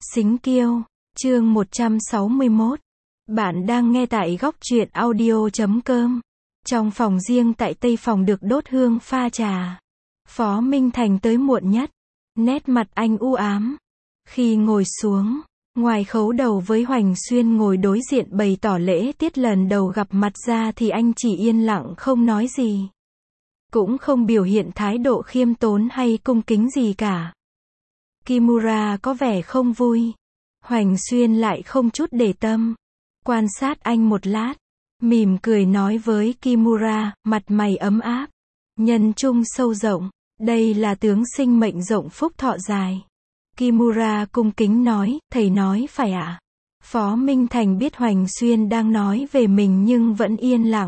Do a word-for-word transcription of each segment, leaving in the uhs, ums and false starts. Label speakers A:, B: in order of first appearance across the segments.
A: Xính Kiêu, chương một trăm sáu mươi mốt. Bạn đang nghe tại góc truyện audio chấm com. Trong phòng riêng tại Tây Phòng được đốt hương pha trà. Phó Minh Thành tới muộn nhất. Nét mặt anh u ám. Khi ngồi xuống, ngoài khấu đầu với Hoành Xuyên ngồi đối diện bày tỏ lễ tiết lần đầu gặp mặt ra thì anh chỉ yên lặng không nói gì. Cũng không biểu hiện thái độ khiêm tốn hay cung kính gì cả. Kimura có vẻ không vui. Hoành Xuyên lại không chút để tâm. Quan sát anh một lát. Mỉm cười nói với Kimura, mặt mày ấm áp. Nhân trung sâu rộng. Đây là tướng sinh mệnh rộng phúc thọ dài. Kimura cung kính nói, thầy nói phải ạ. À? Phó Minh Thành biết Hoành Xuyên đang nói về mình nhưng vẫn yên lặng.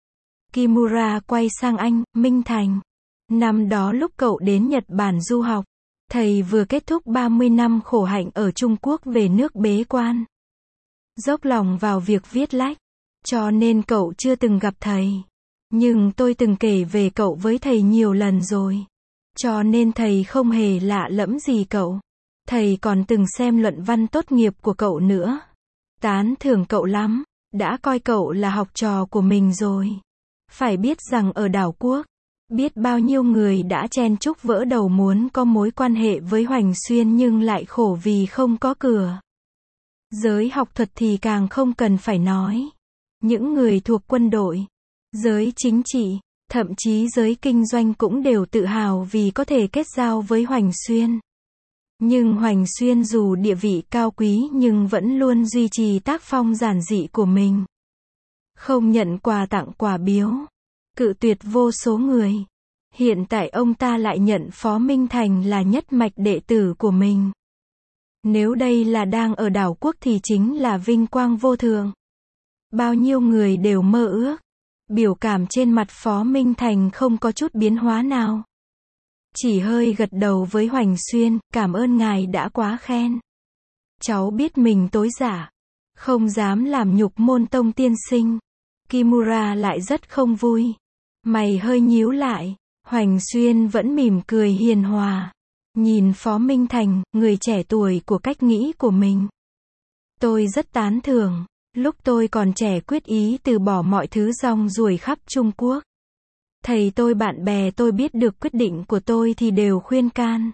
A: Kimura quay sang anh, Minh Thành. Năm đó lúc cậu đến Nhật Bản du học, thầy vừa kết thúc ba mươi năm khổ hạnh ở Trung Quốc về nước bế quan. Dốc lòng vào việc viết lách, cho nên cậu chưa từng gặp thầy. Nhưng tôi từng kể về cậu với thầy nhiều lần rồi. Cho nên thầy không hề lạ lẫm gì cậu. Thầy còn từng xem luận văn tốt nghiệp của cậu nữa. Tán thưởng cậu lắm, đã coi cậu là học trò của mình rồi. Phải biết rằng ở đảo quốc, biết bao nhiêu người đã chen chúc vỡ đầu muốn có mối quan hệ với Hoành Xuyên nhưng lại khổ vì không có cửa. Giới học thuật thì càng không cần phải nói. Những người thuộc quân đội, giới chính trị, thậm chí giới kinh doanh cũng đều tự hào vì có thể kết giao với Hoành Xuyên. Nhưng Hoành Xuyên dù địa vị cao quý nhưng vẫn luôn duy trì tác phong giản dị của mình. Không nhận quà tặng quà biếu. Cự tuyệt vô số người. Hiện tại ông ta lại nhận Phó Minh Thành là nhất mạch đệ tử của mình. Nếu đây là đang ở đảo quốc thì chính là vinh quang vô thượng. Bao nhiêu người đều mơ ước. Biểu cảm trên mặt Phó Minh Thành không có chút biến hóa nào. Chỉ hơi gật đầu với Hoành Xuyên, cảm ơn ngài đã quá khen. Cháu biết mình tối giả. Không dám làm nhục Môn Tông tiên sinh. Kimura lại rất không vui. Mày hơi nhíu lại. Hoành Xuyên vẫn mỉm cười hiền hòa. Nhìn Phó Minh Thành, người trẻ tuổi của cách nghĩ của mình. Tôi rất tán thưởng. Lúc tôi còn trẻ quyết ý từ bỏ mọi thứ rong ruổi khắp Trung Quốc. Thầy tôi bạn bè tôi biết được quyết định của tôi thì đều khuyên can.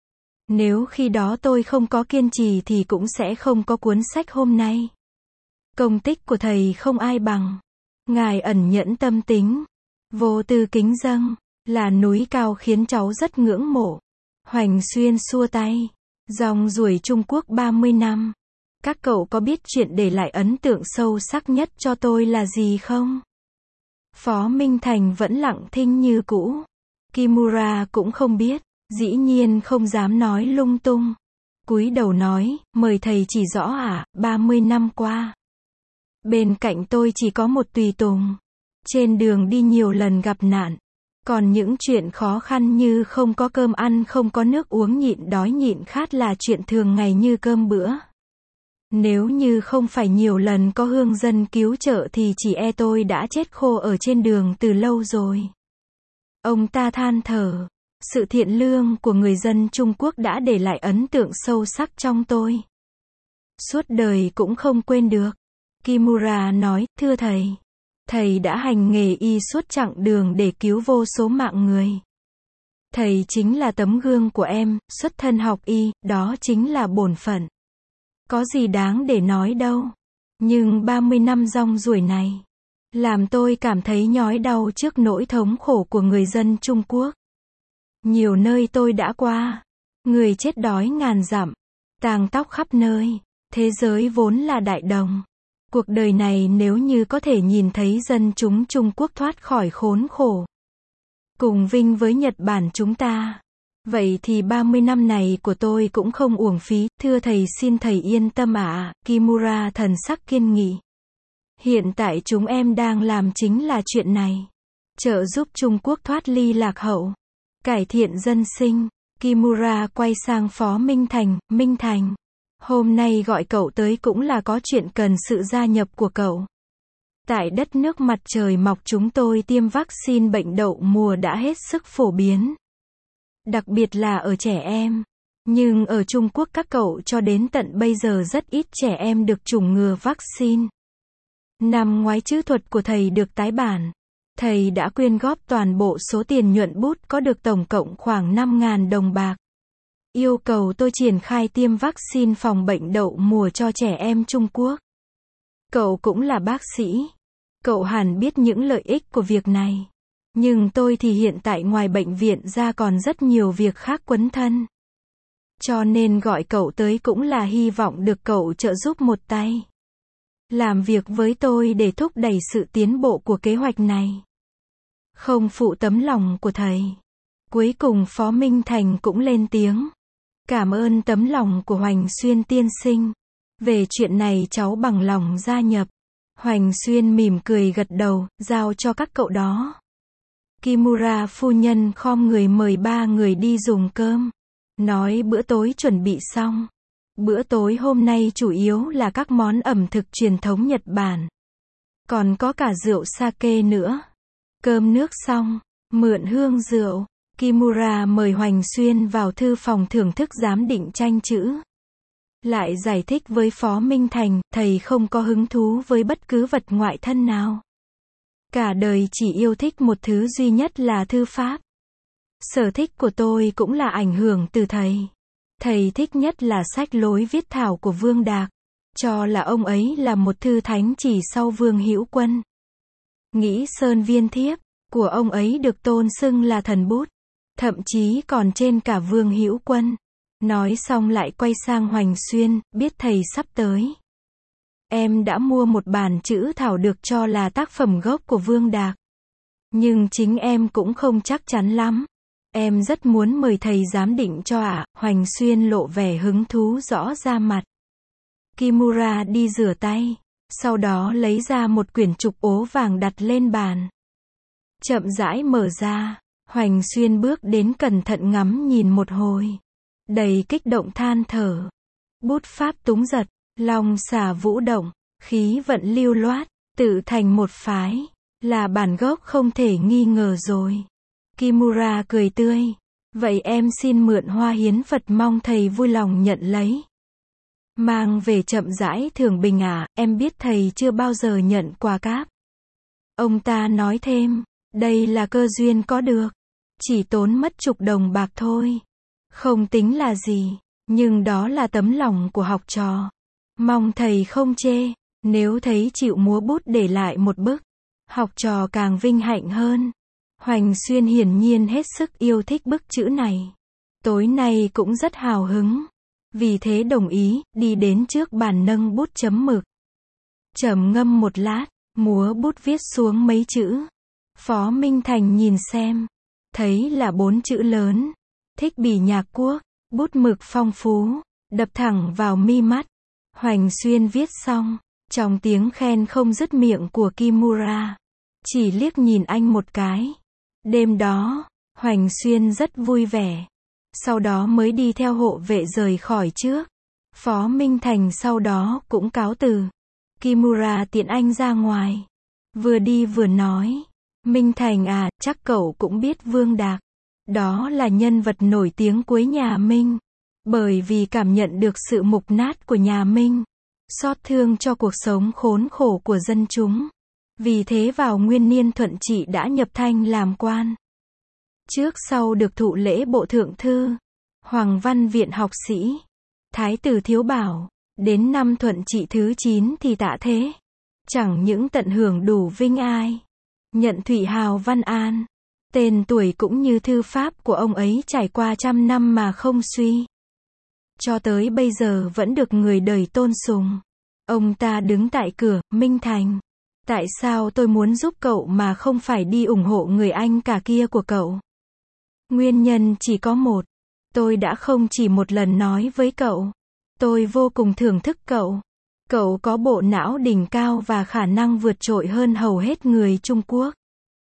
A: Nếu khi đó tôi không có kiên trì thì cũng sẽ không có cuốn sách hôm nay. Công tích của thầy không ai bằng. Ngài ẩn nhẫn tâm tính, vô tư kính dâng, là núi cao khiến cháu rất ngưỡng mộ. Hoành Xuyên xua tay. Rong ruổi Trung Quốc ba mươi năm. Các cậu có biết chuyện để lại ấn tượng sâu sắc nhất cho tôi là gì không? Phó Minh Thành vẫn lặng thinh như cũ. Kimura cũng không biết, dĩ nhiên không dám nói lung tung. Cúi đầu nói, mời thầy chỉ rõ ạ, ba mươi năm qua. Bên cạnh tôi chỉ có một tùy tùng. Trên đường đi nhiều lần gặp nạn. Còn những chuyện khó khăn như không có cơm ăn, không có nước uống, nhịn đói nhịn khát là chuyện thường ngày như cơm bữa. Nếu như không phải nhiều lần có hương dân cứu trợ thì chỉ e tôi đã chết khô ở trên đường từ lâu rồi. Ông ta than thở. Sự thiện lương của người dân Trung Quốc đã để lại ấn tượng sâu sắc trong tôi. Suốt đời cũng không quên được. Kimura nói, thưa thầy. Thầy đã hành nghề y suốt chặng đường để cứu vô số mạng người. Thầy chính là tấm gương của em, xuất thân học y, đó chính là bổn phận. Có gì đáng để nói đâu. Nhưng ba mươi năm rong ruổi này, làm tôi cảm thấy nhói đau trước nỗi thống khổ của người dân Trung Quốc. Nhiều nơi tôi đã qua. Người chết đói ngàn dặm. Tang tóc khắp nơi. Thế giới vốn là đại đồng. Cuộc đời này nếu như có thể nhìn thấy dân chúng Trung Quốc thoát khỏi khốn khổ, cùng vinh với Nhật Bản chúng ta, vậy thì ba mươi năm này của tôi cũng không uổng phí. Thưa thầy, xin thầy yên tâm ạ. À. Kimura thần sắc kiên nghị. Hiện tại chúng em đang làm chính là chuyện này. Trợ giúp Trung Quốc thoát ly lạc hậu, cải thiện dân sinh. Kimura quay sang Phó Minh Thành, Minh Thành. Hôm nay gọi cậu tới cũng là có chuyện cần sự gia nhập của cậu. Tại đất nước mặt trời mọc chúng tôi tiêm vaccine bệnh đậu mùa đã hết sức phổ biến. Đặc biệt là ở trẻ em. Nhưng ở Trung Quốc các cậu cho đến tận bây giờ rất ít trẻ em được chủng ngừa vaccine. Năm ngoái chữ thuật của thầy được tái bản. Thầy đã quyên góp toàn bộ số tiền nhuận bút có được tổng cộng khoảng năm nghìn đồng bạc. Yêu cầu tôi triển khai tiêm vaccine phòng bệnh đậu mùa cho trẻ em Trung Quốc. Cậu cũng là bác sĩ. Cậu hẳn biết những lợi ích của việc này. Nhưng tôi thì hiện tại ngoài bệnh viện ra còn rất nhiều việc khác quấn thân. Cho nên gọi cậu tới cũng là hy vọng được cậu trợ giúp một tay. Làm việc với tôi để thúc đẩy sự tiến bộ của kế hoạch này. Không phụ tấm lòng của thầy. Cuối cùng Phó Minh Thành cũng lên tiếng. Cảm ơn tấm lòng của Hoành Xuyên tiên sinh. Về chuyện này cháu bằng lòng gia nhập. Hoành Xuyên mỉm cười gật đầu, giao cho các cậu đó. Kimura phu nhân khom người mời ba người đi dùng cơm. Nói bữa tối chuẩn bị xong. Bữa tối hôm nay chủ yếu là các món ẩm thực truyền thống Nhật Bản. Còn có cả rượu sake nữa. Cơm nước xong, mượn hương rượu, Kimura mời Hoành Xuyên vào thư phòng thưởng thức giám định tranh chữ. Lại giải thích với Phó Minh Thành, thầy không có hứng thú với bất cứ vật ngoại thân nào. Cả đời chỉ yêu thích một thứ duy nhất là thư pháp. Sở thích của tôi cũng là ảnh hưởng từ thầy. Thầy thích nhất là sách lối viết thảo của Vương Đạc. Cho là ông ấy là một thư thánh chỉ sau Vương Hữu Quân. Nghĩ sơn viên thiếp của ông ấy được tôn xưng là thần bút. Thậm chí còn trên cả Vương Hữu Quân. Nói xong lại quay sang Hoành Xuyên, biết thầy sắp tới. Em đã mua một bản chữ thảo được cho là tác phẩm gốc của Vương Đạc. Nhưng chính em cũng không chắc chắn lắm. Em rất muốn mời thầy giám định cho ạ. À. Hoành Xuyên lộ vẻ hứng thú rõ ra mặt. Kimura đi rửa tay. Sau đó lấy ra một quyển trục ố vàng đặt lên bàn. Chậm rãi mở ra. Hoành Xuyên bước đến cẩn thận ngắm nhìn một hồi. Đầy kích động than thở. Bút pháp túng giật. Long xả vũ động. Khí vận lưu loát. Tự thành một phái. Là bản gốc không thể nghi ngờ rồi. Kimura cười tươi. Vậy em xin mượn hoa hiến Phật mong thầy vui lòng nhận lấy. Mang về chậm rãi Thường Bình à, em biết thầy chưa bao giờ nhận quà cáp. Ông ta nói thêm, đây là cơ duyên có được. Chỉ tốn mất chục đồng bạc thôi. Không tính là gì, nhưng đó là tấm lòng của học trò. Mong thầy không chê, nếu thấy chịu múa bút để lại một bức. Học trò càng vinh hạnh hơn. Hoành Xuyên hiển nhiên hết sức yêu thích bức chữ này. Tối nay cũng rất hào hứng. Vì thế đồng ý, đi đến trước bàn nâng bút chấm mực. Trầm ngâm một lát, múa bút viết xuống mấy chữ. Phó Minh Thành nhìn xem. Thấy là bốn chữ lớn. Thích Bỉ Nhạc Quốc, bút mực phong phú, đập thẳng vào mi mắt. Hoành Xuyên viết xong, trong tiếng khen không dứt miệng của Kimura. Chỉ liếc nhìn anh một cái. Đêm đó, Hoành Xuyên rất vui vẻ. Sau đó mới đi theo hộ vệ rời khỏi trước. Phó Minh Thành sau đó cũng cáo từ. Kimura tiện anh ra ngoài. Vừa đi vừa nói. Minh Thành à, chắc cậu cũng biết Vương Đạc. Đó là nhân vật nổi tiếng cuối nhà Minh. Bởi vì cảm nhận được sự mục nát của nhà Minh. Xót thương cho cuộc sống khốn khổ của dân chúng. Vì thế vào nguyên niên Thuận Trị đã nhập Thanh làm quan. Trước sau được thụ lễ bộ thượng thư, Hoàng Văn Viện học sĩ, Thái tử Thiếu Bảo, đến năm Thuận Trị thứ chín thì tạ thế. Chẳng những tận hưởng đủ vinh ai, nhận Thụy hào Văn An, tên tuổi cũng như thư pháp của ông ấy trải qua trăm năm mà không suy. Cho tới bây giờ vẫn được người đời tôn sùng. Ông ta đứng tại cửa, Minh Thành. Tại sao tôi muốn giúp cậu mà không phải đi ủng hộ người anh cả kia của cậu? Nguyên nhân chỉ có một. Tôi đã không chỉ một lần nói với cậu. Tôi vô cùng thưởng thức cậu. Cậu có bộ não đỉnh cao và khả năng vượt trội hơn hầu hết người Trung Quốc.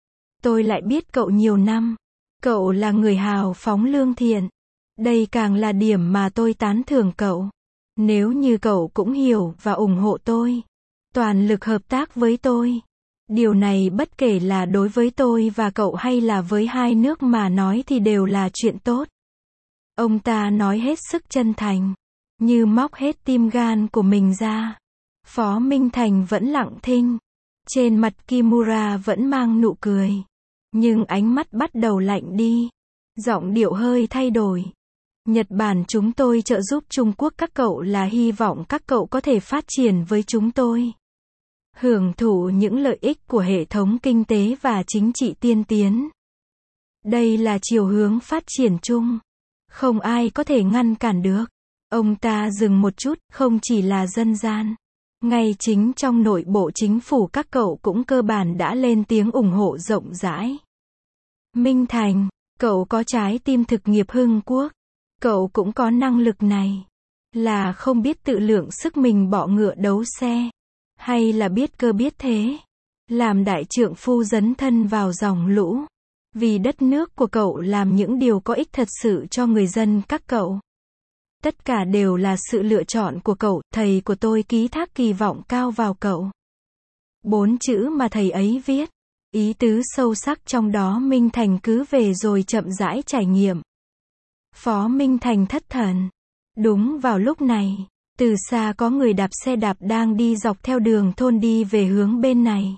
A: Tôi lại biết cậu nhiều năm. Cậu là người hào phóng lương thiện. Đây càng là điểm mà tôi tán thưởng cậu. Nếu như cậu cũng hiểu và ủng hộ tôi, toàn lực hợp tác với tôi. Điều này bất kể là đối với tôi và cậu hay là với hai nước mà nói thì đều là chuyện tốt. Ông ta nói hết sức chân thành, như móc hết tim gan của mình ra. Phó Minh Thành vẫn lặng thinh. Trên mặt Kimura vẫn mang nụ cười. Nhưng ánh mắt bắt đầu lạnh đi. Giọng điệu hơi thay đổi. Nhật Bản chúng tôi trợ giúp Trung Quốc các cậu là hy vọng các cậu có thể phát triển với chúng tôi. Hưởng thụ những lợi ích của hệ thống kinh tế và chính trị tiên tiến. Đây là chiều hướng phát triển chung. Không ai có thể ngăn cản được. Ông ta dừng một chút, không chỉ là dân gian. Ngay chính trong nội bộ chính phủ các cậu cũng cơ bản đã lên tiếng ủng hộ rộng rãi. Minh Thành, cậu có trái tim thực nghiệp hưng quốc. Cậu cũng có năng lực này. Là không biết tự lượng sức mình bọ ngựa đấu xe. Hay là biết cơ biết thế. Làm đại trượng phu dấn thân vào dòng lũ. Vì đất nước của cậu làm những điều có ích thật sự cho người dân các cậu. Tất cả đều là sự lựa chọn của cậu, thầy của tôi ký thác kỳ vọng cao vào cậu. Bốn chữ mà thầy ấy viết. Ý tứ sâu sắc trong đó Minh Thành cứ về rồi chậm rãi trải nghiệm. Phó Minh Thành thất thần. Đúng vào lúc này, từ xa có người đạp xe đạp đang đi dọc theo đường thôn đi về hướng bên này.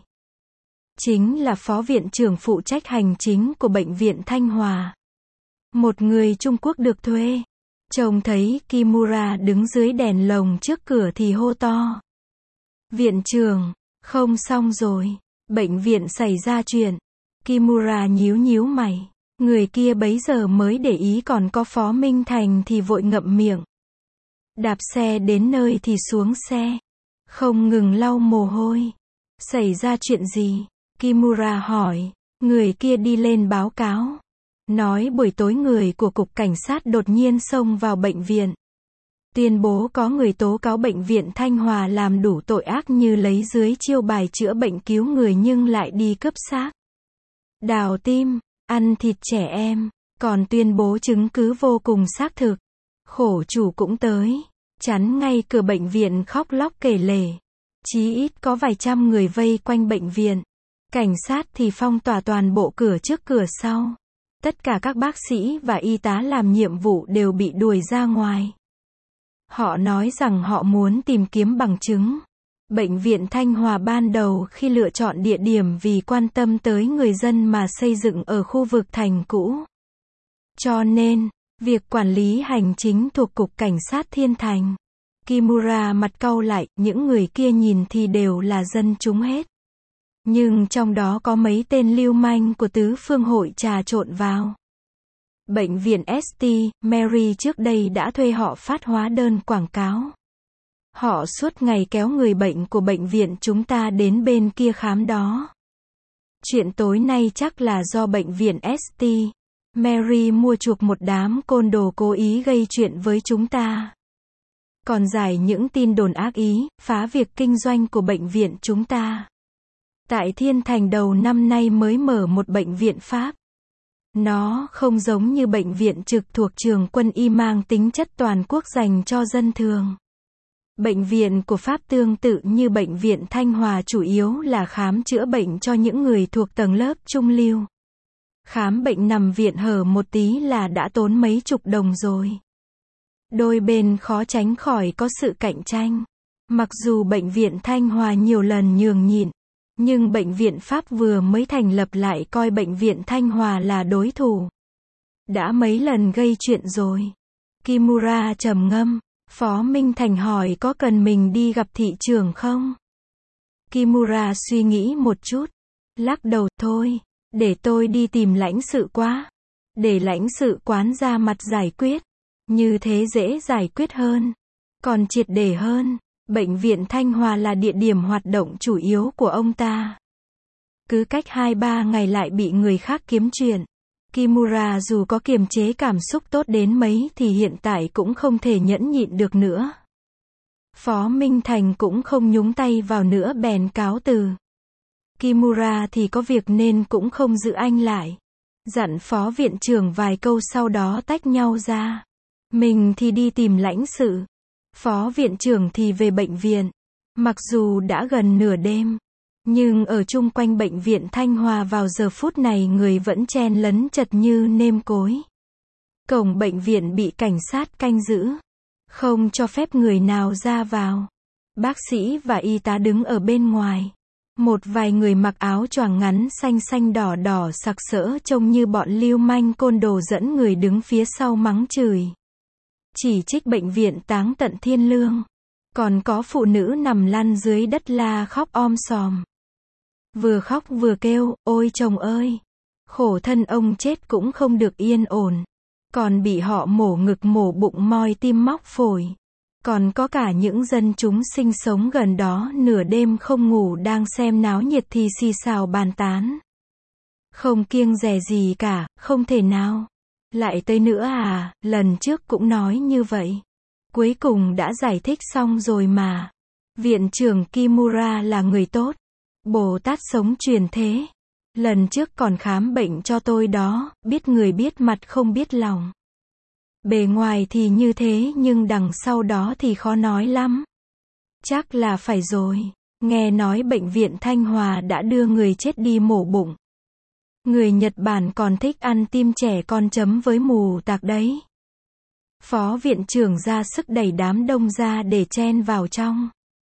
A: Chính là phó viện trưởng phụ trách hành chính của bệnh viện Thanh Hòa. Một người Trung Quốc được thuê. Trông thấy Kimura đứng dưới đèn lồng trước cửa thì hô to. Viện trưởng, không xong rồi. Bệnh viện xảy ra chuyện. Kimura nhíu nhíu mày. Người kia bấy giờ mới để ý còn có Phó Minh Thành thì vội ngậm miệng. Đạp xe đến nơi thì xuống xe. Không ngừng lau mồ hôi. Xảy ra chuyện gì? Kimura hỏi. Người kia đi lên báo cáo. Nói buổi tối người của cục cảnh sát đột nhiên xông vào bệnh viện. Tuyên bố có người tố cáo bệnh viện Thanh Hòa làm đủ tội ác như lấy dưới chiêu bài chữa bệnh cứu người nhưng lại đi cướp xác. Đào tim, ăn thịt trẻ em, còn tuyên bố chứng cứ vô cùng xác thực. Khổ chủ cũng tới, chắn ngay cửa bệnh viện khóc lóc kể lể. Chí ít có vài trăm người vây quanh bệnh viện. Cảnh sát thì phong tỏa toàn bộ cửa trước cửa sau. Tất cả các bác sĩ và y tá làm nhiệm vụ đều bị đuổi ra ngoài. Họ nói rằng họ muốn tìm kiếm bằng chứng. Bệnh viện Thanh Hòa ban đầu khi lựa chọn địa điểm vì quan tâm tới người dân mà xây dựng ở khu vực thành cũ. Cho nên, việc quản lý hành chính thuộc Cục Cảnh sát Thiên Thành. Kimura mặt cau lại, những người kia nhìn thì đều là dân chúng hết. Nhưng trong đó có mấy tên lưu manh của tứ phương hội trà trộn vào. Bệnh viện ét tê, Mary trước đây đã thuê họ phát hóa đơn quảng cáo. Họ suốt ngày kéo người bệnh của bệnh viện chúng ta đến bên kia khám đó. Chuyện tối nay chắc là do bệnh viện ét tê, Mary mua chuộc một đám côn đồ cố ý gây chuyện với chúng ta. Còn giải những tin đồn ác ý, phá việc kinh doanh của bệnh viện chúng ta. Tại Thiên Thành đầu năm nay mới mở một bệnh viện Pháp. Nó không giống như bệnh viện trực thuộc trường quân y mang tính chất toàn quốc dành cho dân thường. Bệnh viện của Pháp tương tự như bệnh viện Thanh Hòa chủ yếu là khám chữa bệnh cho những người thuộc tầng lớp trung lưu. Khám bệnh nằm viện hở một tí là đã tốn mấy chục đồng rồi. Đôi bên khó tránh khỏi có sự cạnh tranh. Mặc dù bệnh viện Thanh Hòa nhiều lần nhường nhịn, nhưng bệnh viện Pháp vừa mới thành lập lại coi bệnh viện Thanh Hòa là đối thủ. Đã mấy lần gây chuyện rồi. Kimura trầm ngâm. Phó Minh Thành hỏi có cần mình đi gặp thị trưởng không? Kimura suy nghĩ một chút. Lắc đầu, thôi, để tôi đi tìm lãnh sự quá. Để lãnh sự quán ra mặt giải quyết. Như thế dễ giải quyết hơn. Còn triệt để hơn. Bệnh viện Thanh Hòa là địa điểm hoạt động chủ yếu của ông ta. Cứ cách hai ba ngày lại bị người khác kiếm chuyện. Kimura dù có kiềm chế cảm xúc tốt đến mấy thì hiện tại cũng không thể nhẫn nhịn được nữa. Phó Minh Thành cũng không nhúng tay vào nữa bèn cáo từ. Kimura thì có việc nên cũng không giữ anh lại. Dặn phó viện trưởng vài câu sau đó tách nhau ra. Mình thì đi tìm lãnh sự. Phó viện trưởng thì về bệnh viện. Mặc dù đã gần nửa đêm, nhưng ở chung quanh bệnh viện Thanh Hòa vào giờ phút này người vẫn chen lấn chật như nêm cối. Cổng bệnh viện bị cảnh sát canh giữ, không cho phép người nào ra vào. Bác sĩ và y tá đứng ở bên ngoài. Một vài người mặc áo choàng ngắn xanh xanh đỏ đỏ sặc sỡ trông như bọn lưu manh côn đồ dẫn người đứng phía sau mắng chửi. Chỉ trích bệnh viện táng tận thiên lương. Còn có phụ nữ nằm lăn dưới đất la khóc om sòm. Vừa khóc vừa kêu, ôi chồng ơi! Khổ thân ông chết cũng không được yên ổn. Còn bị họ mổ ngực mổ bụng moi tim móc phổi. Còn có cả những dân chúng sinh sống gần đó nửa đêm không ngủ đang xem náo nhiệt thì xì xào bàn tán. Không kiêng dè gì cả, không thể nào. Lại tới nữa à, lần trước cũng nói như vậy. Cuối cùng đã giải thích xong rồi mà. Viện trưởng Kimura là người tốt. Bồ Tát sống truyền thế. Lần trước còn khám bệnh cho tôi đó, biết người biết mặt không biết lòng. Bề ngoài thì như thế nhưng đằng sau đó thì khó nói lắm. Chắc là phải rồi. Nghe nói bệnh viện Thanh Hòa đã đưa người chết đi mổ bụng. Người Nhật Bản còn thích ăn tim trẻ con chấm với mù tạc đấy. Phó viện trưởng ra sức đẩy đám đông ra để chen vào trong.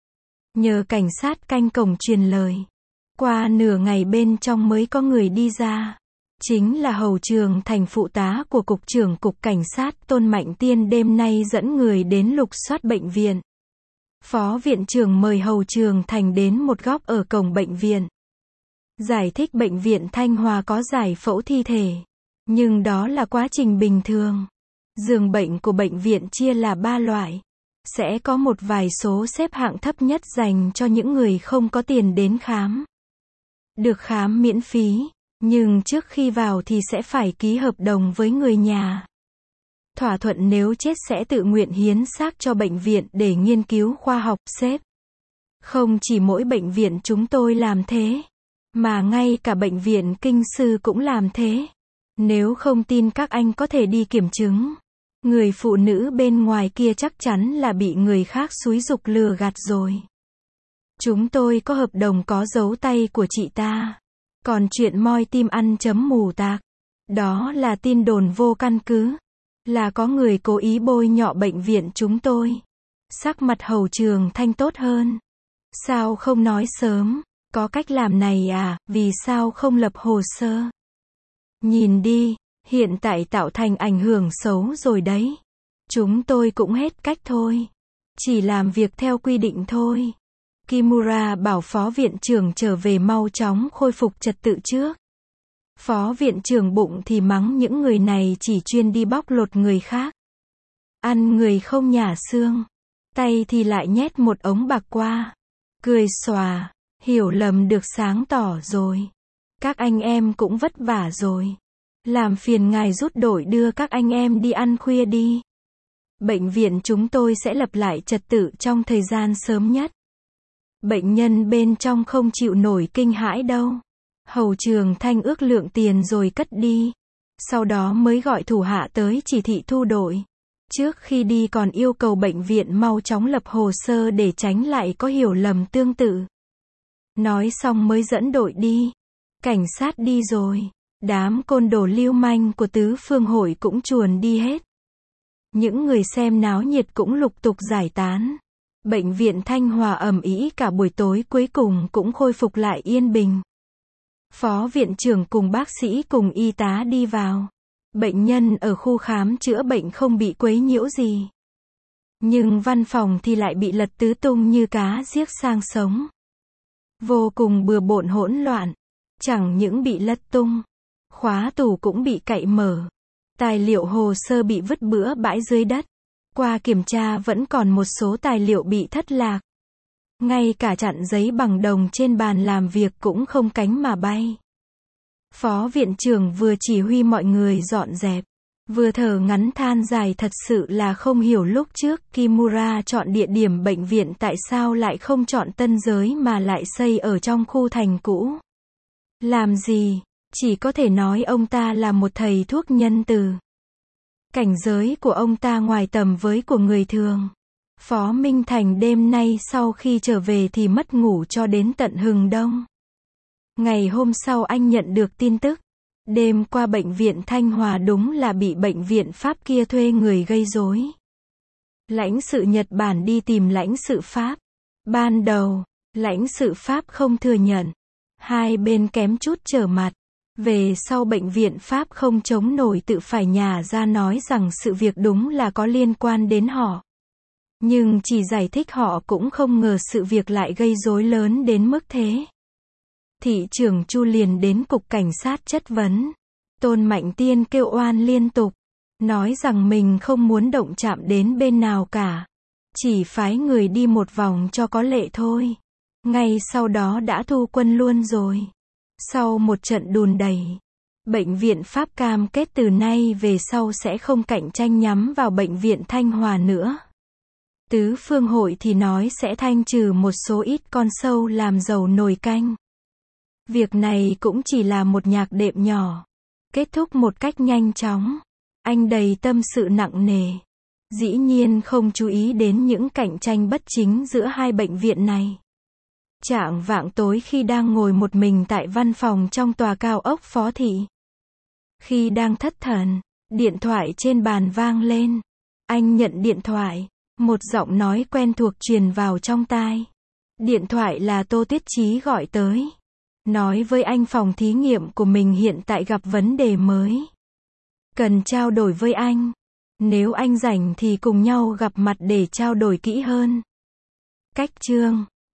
A: Nhờ cảnh sát canh cổng truyền lời. Qua nửa ngày bên trong mới có người đi ra. Chính là Hầu Trường Thành, phụ tá của Cục trưởng Cục Cảnh sát Tôn Mạnh Tiên đêm nay dẫn người đến lục soát bệnh viện. Phó viện trưởng mời Hầu Trường Thành đến một góc ở cổng bệnh viện. Giải thích bệnh viện Thanh Hòa có giải phẫu thi thể. Nhưng đó là quá trình bình thường. Giường bệnh của bệnh viện chia là ba loại. Sẽ có một vài số xếp hạng thấp nhất dành cho những người không có tiền đến khám. Được khám miễn phí. Nhưng trước khi vào thì sẽ phải ký hợp đồng với người nhà. Thỏa thuận nếu chết sẽ tự nguyện hiến xác cho bệnh viện để nghiên cứu khoa học xếp. Không chỉ mỗi bệnh viện chúng tôi làm thế, mà ngay cả bệnh viện Kinh Sư cũng làm thế. Nếu không tin các anh có thể đi kiểm chứng. Người phụ nữ bên ngoài kia chắc chắn là bị người khác xúi giục lừa gạt rồi. Chúng tôi có hợp đồng có dấu tay của chị ta. Còn chuyện moi tim ăn chấm mù tạc, đó là tin đồn vô căn cứ. Là có người cố ý bôi nhọ bệnh viện chúng tôi. Sắc mặt Hầu Trường Thanh tốt hơn. Sao không nói sớm? Có cách làm này à, vì sao không lập hồ sơ? Nhìn đi, hiện tại tạo thành ảnh hưởng xấu rồi đấy. Chúng tôi cũng hết cách thôi. Chỉ làm việc theo quy định thôi. Kimura bảo phó viện trưởng trở về mau chóng khôi phục trật tự trước. Phó viện trưởng bụng thì mắng những người này chỉ chuyên đi bóc lột người khác. Ăn người không nhả xương. Tay thì lại nhét một ống bạc qua. Cười xòa, hiểu lầm được sáng tỏ rồi. Các anh em cũng vất vả rồi. Làm phiền ngài rút đội đưa các anh em đi ăn khuya đi. Bệnh viện chúng tôi sẽ lập lại trật tự trong thời gian sớm nhất. Bệnh nhân bên trong không chịu nổi kinh hãi đâu. Hầu Trường Thanh ước lượng tiền rồi cất đi. Sau đó mới gọi thủ hạ tới chỉ thị thu đội. Trước khi đi còn yêu cầu bệnh viện mau chóng lập hồ sơ để tránh lại có hiểu lầm tương tự. Nói xong mới dẫn đội đi. Cảnh sát đi rồi. Đám côn đồ lưu manh của tứ phương hội cũng chuồn đi hết. Những người xem náo nhiệt cũng lục tục giải tán. Bệnh viện Thanh Hòa ầm ĩ cả buổi tối cuối cùng cũng khôi phục lại yên bình. Phó viện trưởng cùng bác sĩ cùng y tá đi vào. Bệnh nhân ở khu khám chữa bệnh không bị quấy nhiễu gì. Nhưng văn phòng thì lại bị lật tứ tung như cá giết sang sống. Vô cùng bừa bộn hỗn loạn. Chẳng những bị lật tung, khóa tủ cũng bị cậy mở. Tài liệu hồ sơ bị vứt bừa bãi dưới đất. Qua kiểm tra vẫn còn một số tài liệu bị thất lạc. Ngay cả chặn giấy bằng đồng trên bàn làm việc cũng không cánh mà bay. Phó viện trưởng vừa chỉ huy mọi người dọn dẹp, vừa thở ngắn than dài, thật sự là không hiểu lúc trước Kimura chọn địa điểm bệnh viện tại sao lại không chọn Tân Giới mà lại xây ở trong khu thành cũ. Làm gì? Chỉ có thể nói ông ta là một thầy thuốc nhân từ. Cảnh giới của ông ta ngoài tầm với của người thường. Phó Minh Thành đêm nay sau khi trở về thì mất ngủ cho đến tận hừng đông. Ngày hôm sau anh nhận được tin tức. Đêm qua bệnh viện Thanh Hòa đúng là bị bệnh viện Pháp kia thuê người gây rối. Lãnh sự Nhật Bản đi tìm lãnh sự Pháp. Ban đầu, lãnh sự Pháp không thừa nhận. Hai bên kém chút trở mặt. Về sau bệnh viện Pháp không chống nổi tự phải nhả ra nói rằng sự việc đúng là có liên quan đến họ. Nhưng chỉ giải thích họ cũng không ngờ sự việc lại gây rối lớn đến mức thế. Thị trưởng Chu liền đến cục cảnh sát chất vấn. Tôn Mạnh Tiên kêu oan liên tục. Nói rằng mình không muốn động chạm đến bên nào cả. Chỉ phái người đi một vòng cho có lệ thôi. Ngay sau đó đã thu quân luôn rồi. Sau một trận đùn đẩy, bệnh viện Pháp cam kết từ nay về sau sẽ không cạnh tranh nhắm vào bệnh viện Thanh Hòa nữa. Tứ phương hội thì nói sẽ thanh trừ một số ít con sâu làm dầu nồi canh. Việc này cũng chỉ là một nhạc đệm nhỏ. Kết thúc một cách nhanh chóng. Anh đầy tâm sự nặng nề. Dĩ nhiên không chú ý đến những cạnh tranh bất chính giữa hai bệnh viện này. Chạng vạng tối khi đang ngồi một mình tại văn phòng trong tòa cao ốc Phó Thị. Khi đang thất thần, điện thoại trên bàn vang lên. Anh nhận điện thoại. Một giọng nói quen thuộc truyền vào trong tai. Điện thoại là Tô Tuyết Chí gọi tới. Nói với anh phòng thí nghiệm của mình hiện tại gặp vấn đề mới. Cần trao đổi với anh. Nếu anh rảnh thì cùng nhau gặp mặt để trao đổi kỹ hơn. Cách chương